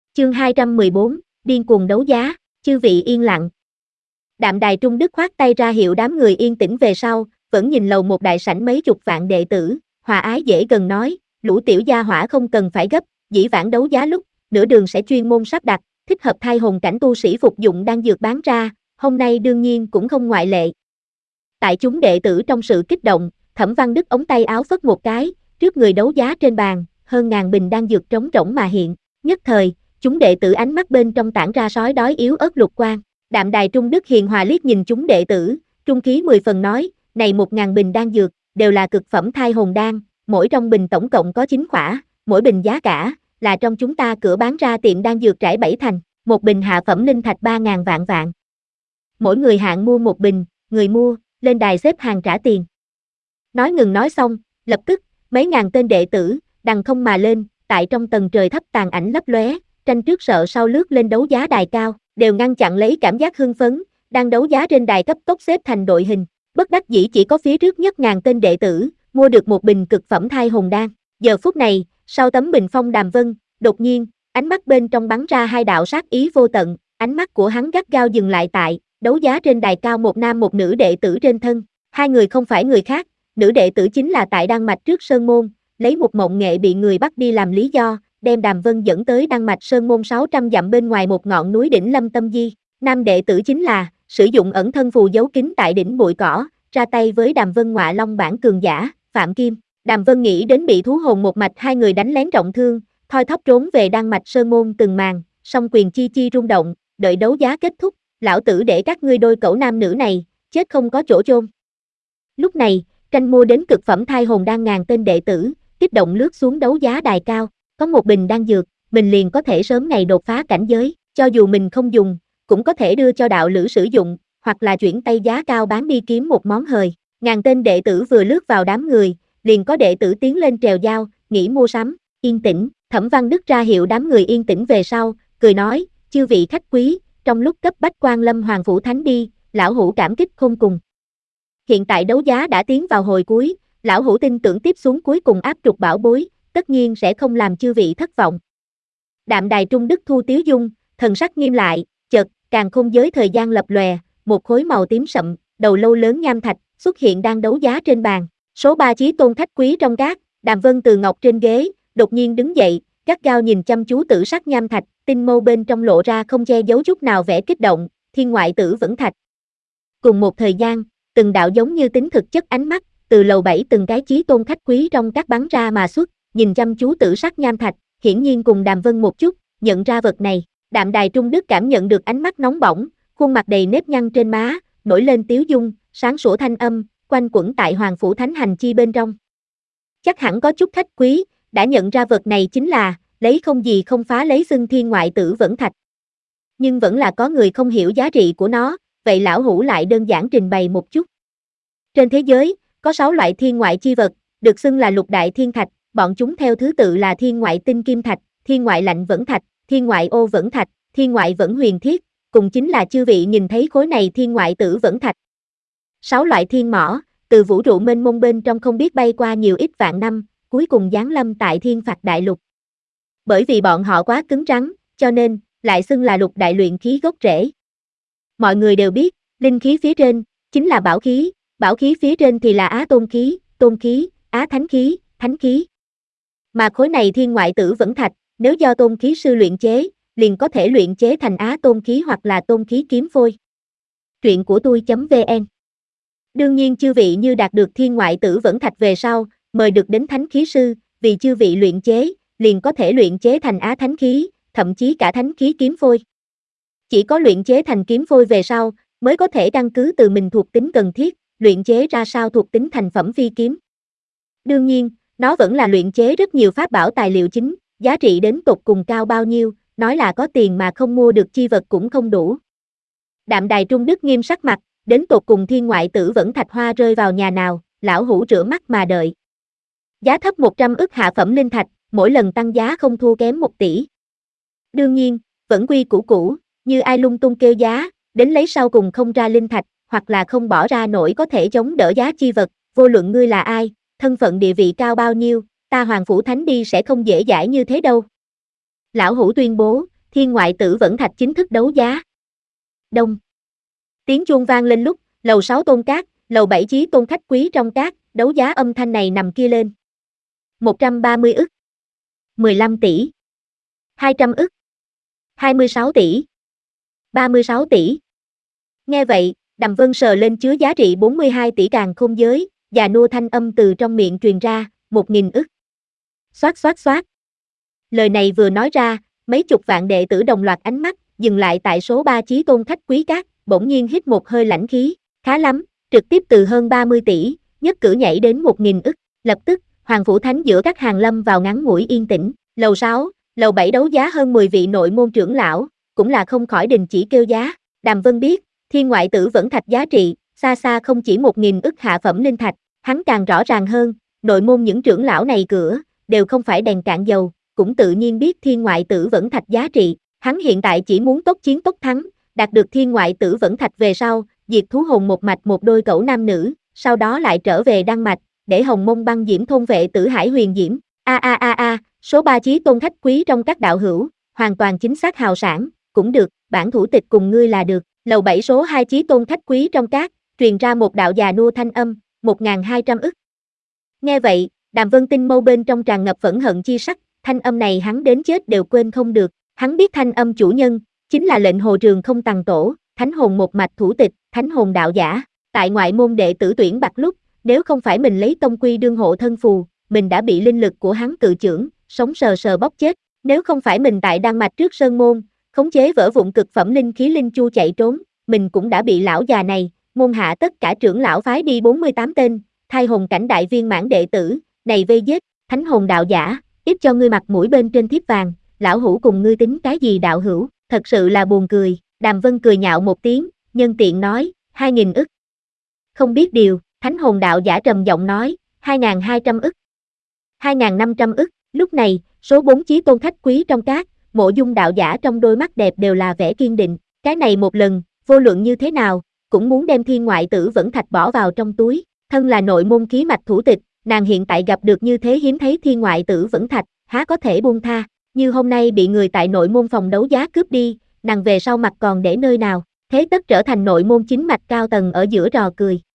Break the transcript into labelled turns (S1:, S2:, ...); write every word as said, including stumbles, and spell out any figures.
S1: Chương hai trăm mười bốn, điên cuồng đấu giá, chư vị yên lặng. Đạm Đài Trung Đức khoát tay ra hiệu đám người yên tĩnh về sau, vẫn nhìn lầu một đại sảnh mấy chục vạn đệ tử, hòa ái dễ gần nói, lũ tiểu gia hỏa không cần phải gấp, dĩ vãng đấu giá lúc, nửa đường sẽ chuyên môn sắp đặt, thích hợp thai hồn cảnh tu sĩ phục dụng đang dược bán ra, hôm nay đương nhiên cũng không ngoại lệ. Tại chúng đệ tử trong sự kích động, Thẩm Văn Đức ống tay áo phất một cái, trước người đấu giá trên bàn, hơn ngàn bình đan dược trống rỗng mà hiện, nhất thời, chúng đệ tử ánh mắt bên trong tản ra sói đói yếu ớt lục quang. Đạm Đài Trung Đức hiền hòa liếc nhìn chúng đệ tử, trung khí mười phần nói, này một ngàn bình đan dược, đều là cực phẩm thai hồn đan, mỗi trong bình tổng cộng có chín khỏa, mỗi bình giá cả, là trong chúng ta cửa bán ra tiệm đan dược trải bảy thành, một bình hạ phẩm linh thạch ba ngàn vạn vạn. Mỗi người hạng mua một bình, người mua, lên đài xếp hàng trả tiền. Nói ngừng nói xong, lập tức, mấy ngàn tên đệ tử, đằng không mà lên, tại trong tầng trời thấp tàn ảnh lấp lóe, tranh trước sợ sau lướt lên đấu giá đài cao, đều ngăn chặn lấy cảm giác hưng phấn, đang đấu giá trên đài cấp tốc xếp thành đội hình, bất đắc dĩ chỉ có phía trước nhất ngàn tên đệ tử, mua được một bình cực phẩm thai hồn đan. Giờ phút này, sau tấm bình phong Đàm Vân, đột nhiên, ánh mắt bên trong bắn ra hai đạo sát ý vô tận, ánh mắt của hắn gắt gao dừng lại tại, đấu giá trên đài cao một nam một nữ đệ tử trên thân, hai người không phải người khác, nữ đệ tử chính là tại Đan Mạch trước Sơn Môn, lấy một mộng nghệ bị người bắt đi làm lý do, đem Đàm Vân dẫn tới Đan Mạch Sơn Môn sáu trăm dặm bên ngoài một ngọn núi đỉnh Lâm Tâm Di. Nam đệ tử chính là, sử dụng ẩn thân phù giấu kín tại đỉnh bụi cỏ, ra tay với Đàm Vân ngọa long bản cường giả, Phạm Kim. Đàm Vân nghĩ đến bị thú hồn một mạch hai người đánh lén trọng thương, thoi thóp trốn về Đan Mạch Sơn Môn từng màn, song quyền chi chi rung động, đợi đấu giá kết thúc, lão tử để các ngươi đôi cẩu nam nữ này, chết không có chỗ chôn. Lúc này, tranh mua đến cực phẩm thai hồn đan ngàn tên đệ tử, kích động lướt xuống đấu giá đài cao, có một bình đan dược, mình liền có thể sớm ngày đột phá cảnh giới, cho dù mình không dùng, cũng có thể đưa cho đạo lữ sử dụng, hoặc là chuyển tay giá cao bán đi kiếm một món hời. Ngàn tên đệ tử vừa lướt vào đám người, liền có đệ tử tiến lên trèo giao, nghĩ mua sắm, yên tĩnh, Thẩm Văn Đức ra hiệu đám người yên tĩnh về sau, cười nói, chư vị khách quý, trong lúc cấp bách quan lâm Hoàng Phủ Thánh đi, lão hữu cảm kích khôn cùng. Hiện tại đấu giá đã tiến vào hồi cuối, lão hữu tin tưởng tiếp xuống cuối cùng áp trục bảo bối, tất nhiên sẽ không làm chư vị thất vọng. Đạm Đài Trung Đức thu tiếu dung, thần sắc nghiêm lại, chợt, càn khôn giới thời gian lập lòe, một khối màu tím sậm, đầu lâu lớn nham thạch, xuất hiện đang đấu giá trên bàn. Số ba chí tôn khách quý trong các, Đàm Vân từ ngọc trên ghế, đột nhiên đứng dậy, gắt gao nhìn chăm chú tử sắc nham thạch, tinh mâu bên trong lộ ra không che giấu chút nào vẻ kích động, thiên ngoại tử vẫn thạch. Cùng một thời gian, từng đạo giống như tính thực chất ánh mắt, từ lầu bảy từng cái chí tôn khách quý trong các bắn ra mà xuất, nhìn chăm chú tử sắc nham thạch, hiển nhiên cùng Đàm Vân một chút, nhận ra vật này. Đạm Đài Trung Đức cảm nhận được ánh mắt nóng bỏng, khuôn mặt đầy nếp nhăn trên má, nổi lên tiếu dung, sáng sủa thanh âm, quanh quẩn tại Hoàng Phủ Thánh hành chi bên trong. Chắc hẳn có chút khách quý, đã nhận ra vật này chính là, lấy không gì không phá lấy xưng thiên ngoại tử vẫn thạch. Nhưng vẫn là có người không hiểu giá trị của nó, vậy lão hữu lại đơn giản trình bày một chút. Trên thế giới, có sáu loại thiên ngoại chi vật, được xưng là lục đại thiên thạch, bọn chúng theo thứ tự là thiên ngoại tinh kim thạch, thiên ngoại lạnh vẫn thạch, thiên ngoại ô vẫn thạch, thiên ngoại vẫn huyền thiết, cùng chính là chư vị nhìn thấy khối này thiên ngoại tử vẫn thạch. Sáu loại thiên mỏ, từ vũ trụ mênh mông bên trong không biết bay qua nhiều ít vạn năm, cuối cùng giáng lâm tại thiên phạt đại lục. Bởi vì bọn họ quá cứng rắn, cho nên, lại xưng là lục đại luyện khí gốc rễ. Mọi người đều biết, linh khí phía trên, chính là bảo khí, bảo khí phía trên thì là á tôn khí, tôn khí, á thánh khí, thánh khí. Mà khối này thiên ngoại tử vẫn thạch, nếu do tôn khí sư luyện chế, liền có thể luyện chế thành á tôn khí hoặc là tôn khí kiếm phôi. Truyện của tôi.vn. Đương nhiên chư vị như đạt được thiên ngoại tử vẫn thạch về sau, mời được đến thánh khí sư, vì chư vị luyện chế, liền có thể luyện chế thành á thánh khí, thậm chí cả thánh khí kiếm phôi. Chỉ có luyện chế thành kiếm phôi về sau, mới có thể căn cứ từ mình thuộc tính cần thiết, luyện chế ra sao thuộc tính thành phẩm phi kiếm. Đương nhiên, nó vẫn là luyện chế rất nhiều pháp bảo tài liệu chính, giá trị đến tột cùng cao bao nhiêu, nói là có tiền mà không mua được chi vật cũng không đủ. Đạm Đài Trung Đức nghiêm sắc mặt, đến tột cùng thiên ngoại tử vẫn thạch hoa rơi vào nhà nào, lão hữu rửa mắt mà đợi. Giá thấp một trăm ức hạ phẩm linh thạch, mỗi lần tăng giá không thua kém một tỷ. Đương nhiên, vẫn quy củ cũ, như ai lung tung kêu giá, đến lấy sau cùng không ra linh thạch, hoặc là không bỏ ra nổi có thể chống đỡ giá chi vật, vô luận ngươi là ai, thân phận địa vị cao bao nhiêu, ta Hoàng Phủ Thánh đi sẽ không dễ dãi như thế đâu. Lão hữu tuyên bố, Thiên Ngoại Tử Vẫn Thạch chính thức đấu giá. Đông. Tiếng chuông vang lên lúc, lầu sáu Tôn Cát, lầu bảy Chí Tôn khách quý trong cát, đấu giá âm thanh này nằm kia lên. một trăm ba mươi ức. mười lăm tỷ. hai trăm ức. hai mươi sáu tỷ. ba mươi sáu tỷ. Nghe vậy, Đàm Vân sờ lên chứa giá trị bốn mươi hai tỷ càn khôn giới, già nua thanh âm từ trong miệng truyền ra, một nghìn ức. Xoát xoát xoát. Lời này vừa nói ra, mấy chục vạn đệ tử đồng loạt ánh mắt, dừng lại tại số ba Chí Tôn khách quý cát, bỗng nhiên hít một hơi lãnh khí, khá lắm, trực tiếp từ hơn ba mươi tỷ, nhất cử nhảy đến một nghìn ức, lập tức, Hoàng Phủ Thánh giữa các hàng lâm vào ngắn ngủi yên tĩnh, lầu sáu, lầu bảy đấu giá hơn mười vị nội môn trưởng lão, cũng là không khỏi đình chỉ kêu giá, Đàm Vân biết, Thiên Ngoại Tử Vẫn Thạch giá trị, xa xa không chỉ một nghìn ức hạ phẩm linh thạch, hắn càng rõ ràng hơn, nội môn những trưởng lão này cửa, đều không phải đèn cạn dầu, cũng tự nhiên biết Thiên Ngoại Tử Vẫn Thạch giá trị, hắn hiện tại chỉ muốn tốc chiến tốc thắng, đạt được Thiên Ngoại Tử Vẫn Thạch về sau, diệt thú hồn một mạch một đôi cẩu nam nữ, sau đó lại trở về Đan Mạch, để Hồng Mông Băng Diễm thôn vệ Tử Hải Huyền Diễm. A a a a, số ba Chí Tôn khách quý trong các đạo hữu, hoàn toàn chính xác hào sản, cũng được, bản thủ tịch cùng ngươi là được. Lầu bảy số hai Chí Tôn khách quý trong các, truyền ra một đạo già nua thanh âm, một nghìn hai trăm ức. Nghe vậy, Đàm Vân Tinh mâu bên trong tràn ngập phẫn hận chi sắc, thanh âm này hắn đến chết đều quên không được, hắn biết thanh âm chủ nhân, chính là lệnh Hồ Trường Không Tằng Tổ, Thánh Hồn một mạch thủ tịch, Thánh Hồn đạo giả, tại ngoại môn đệ tử tuyển bạc lúc, nếu không phải mình lấy tông quy đương hộ thân phù, mình đã bị linh lực của hắn cự chưởng, sống sờ sờ bóc chết, nếu không phải mình tại Đan Mạch trước sơn môn, khống chế vỡ vụn cực phẩm linh khí linh chu chạy trốn, mình cũng đã bị lão già này, môn hạ tất cả trưởng lão phái đi bốn mươi tám tên, thai hồn cảnh đại viên mãn đệ tử, này vây giết, Thánh Hồn đạo giả, ít cho ngươi mặt mũi bên trên thiếp vàng, lão hữu cùng ngươi tính cái gì đạo hữu, thật sự là buồn cười, Đàm Vân cười nhạo một tiếng, nhân tiện nói, hai nghìn ức. Không biết điều, Thánh Hồn đạo giả trầm giọng nói, hai nghìn hai trăm ức. hai nghìn năm trăm ức, lúc này, số bốn Chí Tôn khách quý trong các, Mộ Dung đạo giả trong đôi mắt đẹp đều là vẻ kiên định, cái này một lần, vô luận như thế nào, cũng muốn đem Thiên Ngoại Tử Vẫn Thạch bỏ vào trong túi, thân là nội môn khí mạch thủ tịch, nàng hiện tại gặp được như thế hiếm thấy Thiên Ngoại Tử Vẫn Thạch, há có thể buông tha, như hôm nay bị người tại nội môn phòng đấu giá cướp đi, nàng về sau mặt còn để nơi nào, thế tất trở thành nội môn chính mạch cao tầng ở giữa trò cười.